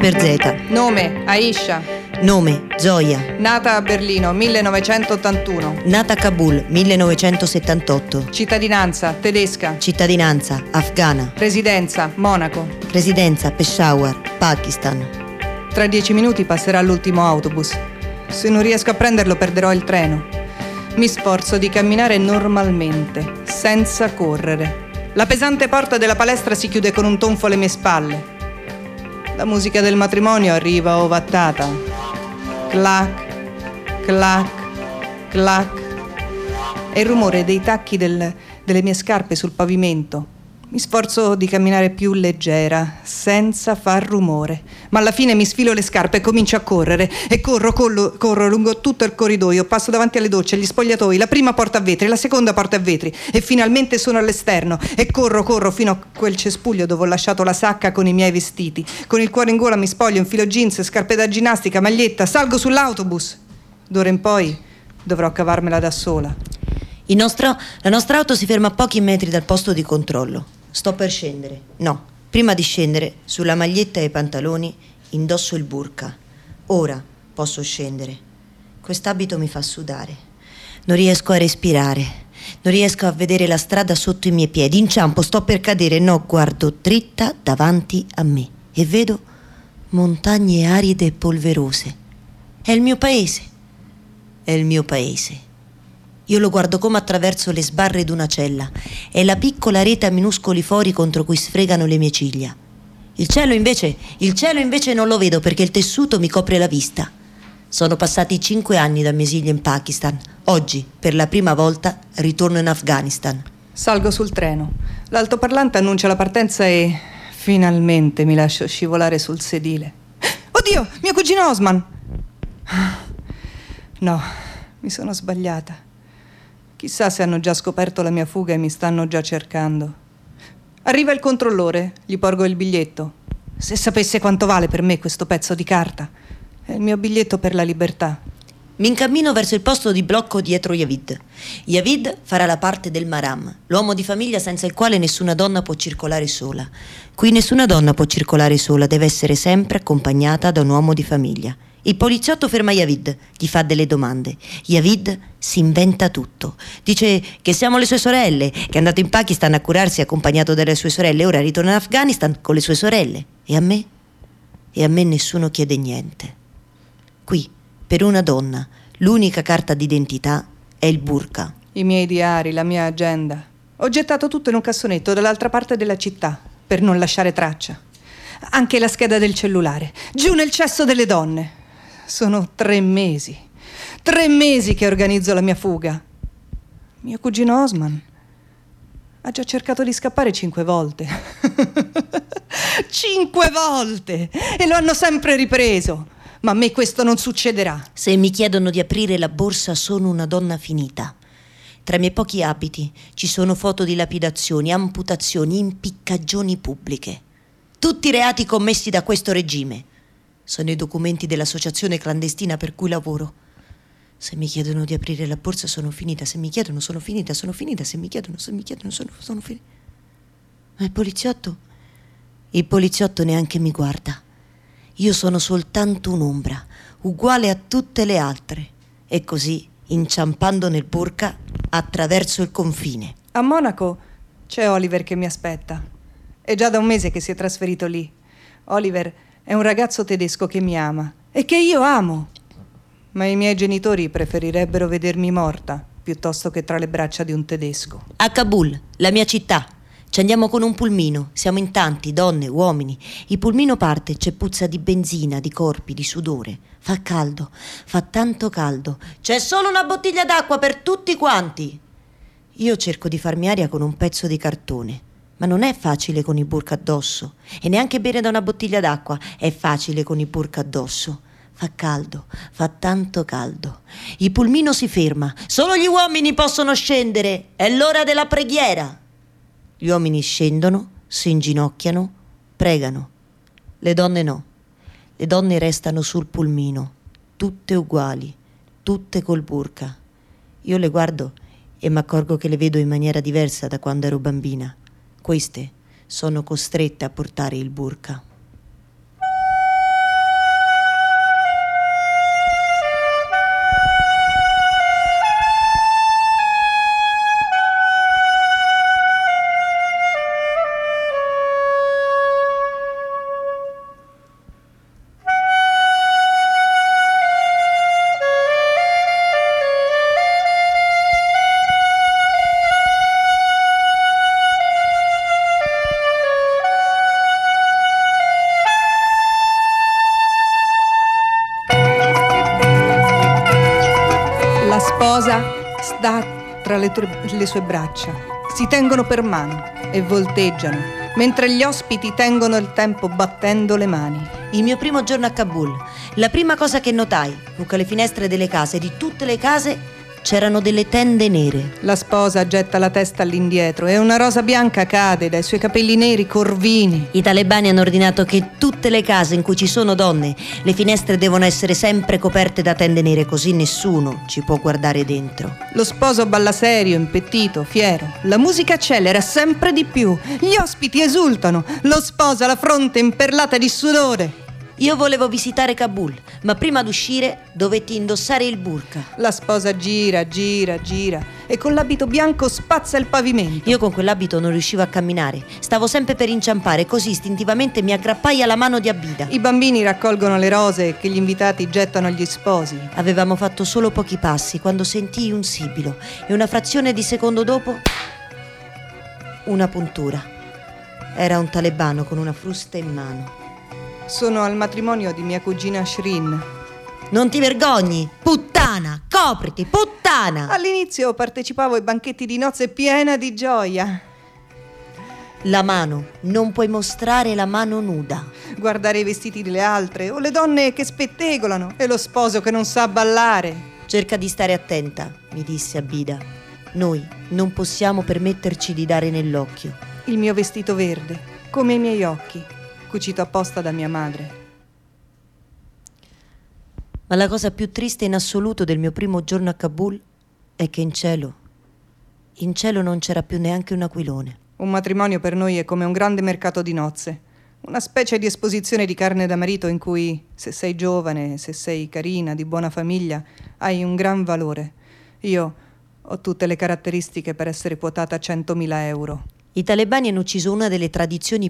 per Z. Nome, Aisha. Nome, Zoya. Nata a Berlino, 1981. Nata a Kabul, 1978. Cittadinanza, tedesca. Cittadinanza, afghana. Residenza, Monaco. Residenza, Peshawar, Pakistan. Tra 10 minuti passerà l'ultimo autobus. Se non riesco a prenderlo perderò il treno. Mi sforzo di camminare normalmente, senza correre. La pesante porta della palestra si chiude con un tonfo alle mie spalle. La musica del matrimonio arriva ovattata. Clac, clac, clac. E il rumore dei tacchi delle mie scarpe sul pavimento. Mi sforzo di camminare più leggera, senza far rumore. Ma alla fine mi sfilo le scarpe e comincio a correre. E corro lungo tutto il corridoio. Passo davanti alle docce, gli spogliatoi, la prima porta a vetri, la seconda porta a vetri. E finalmente sono all'esterno. E corro fino a quel cespuglio dove ho lasciato la sacca con i miei vestiti. Con il cuore in gola mi spoglio, infilo jeans, scarpe da ginnastica, maglietta. Salgo sull'autobus. D'ora in poi dovrò cavarmela da sola. La nostra auto si ferma a pochi metri dal posto di controllo. Sto per scendere. No, prima di scendere, sulla maglietta e i pantaloni indosso il burka. Ora posso scendere. Quest'abito mi fa sudare. Non riesco a respirare. Non riesco a vedere la strada sotto i miei piedi. Inciampo, sto per cadere. No, guardo dritta davanti a me e vedo montagne aride e polverose. È il mio paese. È il mio paese. Io lo guardo come attraverso le sbarre d'una cella. È la piccola rete a minuscoli fori contro cui sfregano le mie ciglia. Il cielo invece non lo vedo perché il tessuto mi copre la vista. Sono passati 5 anni da mio esilio in Pakistan. Oggi, per la prima volta, ritorno in Afghanistan. Salgo sul treno. L'altoparlante annuncia la partenza e finalmente mi lascio scivolare sul sedile. Oddio, mio cugino Osman! No, mi sono sbagliata. Chissà se hanno già scoperto la mia fuga e mi stanno già cercando. Arriva il controllore, gli porgo il biglietto. Se sapesse quanto vale per me questo pezzo di carta. È il mio biglietto per la libertà. Mi incammino verso il posto di blocco dietro Yavid. Yavid farà la parte del Maram, l'uomo di famiglia senza il quale nessuna donna può circolare sola. Qui nessuna donna può circolare sola, deve essere sempre accompagnata da un uomo di famiglia. Il poliziotto ferma Yavid, gli fa delle domande. Yavid si inventa tutto. Dice che siamo le sue sorelle, che è andato in Pakistan a curarsi accompagnato dalle sue sorelle, ora ritorna in Afghanistan con le sue sorelle. E a me? E a me nessuno chiede niente. Qui, per una donna, l'unica carta d'identità è il burka. I miei diari, la mia agenda. Ho gettato tutto in un cassonetto dall'altra parte della città, per non lasciare traccia. Anche la scheda del cellulare, giù nel cesso delle donne. Sono 3 mesi. 3 mesi che organizzo la mia fuga. Mio cugino Osman ha già cercato di scappare 5 volte. 5 volte! E lo hanno sempre ripreso. Ma a me questo non succederà. Se mi chiedono di aprire la borsa, sono una donna finita. Tra i miei pochi abiti ci sono foto di lapidazioni, amputazioni, impiccagioni pubbliche. Tutti reati commessi da questo regime. Sono i documenti dell'associazione clandestina per cui lavoro. Se mi chiedono di aprire la borsa sono finita. Se mi chiedono sono finita. Se mi chiedono sono finita. Ma il poliziotto? Il poliziotto neanche mi guarda. Io sono soltanto un'ombra, uguale a tutte le altre. E così, inciampando nel burka, attraverso il confine. A Monaco c'è Oliver che mi aspetta. È già da 1 mese che si è trasferito lì. Oliver è un ragazzo tedesco che mi ama e che io amo. Ma i miei genitori preferirebbero vedermi morta piuttosto che tra le braccia di un tedesco. A Kabul, la mia città. Ci andiamo con un pulmino. Siamo in tanti, donne, uomini. Il pulmino parte, c'è puzza di benzina, di corpi, di sudore. Fa caldo, fa tanto caldo. C'è solo una bottiglia d'acqua per tutti quanti. Io cerco di farmi aria con un pezzo di cartone. Ma non è facile con il burka addosso. E neanche bere da una bottiglia d'acqua è facile con il burka addosso. Fa caldo, fa tanto caldo. Il pulmino si ferma. Solo gli uomini possono scendere. È l'ora della preghiera. Gli uomini scendono, si inginocchiano, pregano. Le donne no. Le donne restano sul pulmino, tutte uguali, tutte col burka. Io le guardo e mi accorgo che le vedo in maniera diversa da quando ero bambina. Queste sono costrette a portare il burka. sposa sta tra le sue braccia. Si tengono per mano e volteggiano, mentre gli ospiti tengono il tempo battendo le mani. Il mio primo giorno a Kabul, la prima cosa che notai fu che alle finestre delle case, di tutte le case, c'erano delle tende nere. La sposa getta la testa all'indietro e una rosa bianca cade dai suoi capelli neri corvini. I talebani hanno ordinato che tutte le case in cui ci sono donne, le finestre devono essere sempre coperte da tende nere, così nessuno ci può guardare dentro. Lo sposo balla serio, impettito, fiero. La musica accelera sempre di più. Gli ospiti esultano. Lo sposo ha la fronte imperlata di sudore. Io volevo visitare Kabul, ma prima d'uscire dovetti indossare il burqa. La sposa gira e con l'abito bianco spazza il pavimento. Io con quell'abito non riuscivo a camminare, stavo sempre per inciampare, così istintivamente mi aggrappai alla mano di Abida. I bambini raccolgono le rose che gli invitati gettano agli sposi. Avevamo fatto solo pochi passi quando sentii un sibilo e una frazione di secondo dopo una puntura. Era un talebano con una frusta in mano. Sono al matrimonio di mia cugina Shrin. Non ti vergogni, puttana, copriti, puttana! All'inizio partecipavo ai banchetti di nozze piena di gioia. La mano, non puoi mostrare la mano nuda. Guardare i vestiti delle altre o le donne che spettegolano e lo sposo che non sa ballare. Cerca di stare attenta, mi disse Abida. Noi non possiamo permetterci di dare nell'occhio. Il mio vestito verde, come i miei occhi, cucito apposta da mia madre. Ma la cosa più triste in assoluto del mio primo giorno a Kabul è che in cielo non c'era più neanche un aquilone. Un matrimonio per noi è come un grande mercato di nozze, una specie di esposizione di carne da marito in cui, se sei giovane, se sei carina, di buona famiglia, hai un gran valore. Io ho tutte le caratteristiche per essere quotata a 100.000 euro. I talebani hanno ucciso una delle tradizioni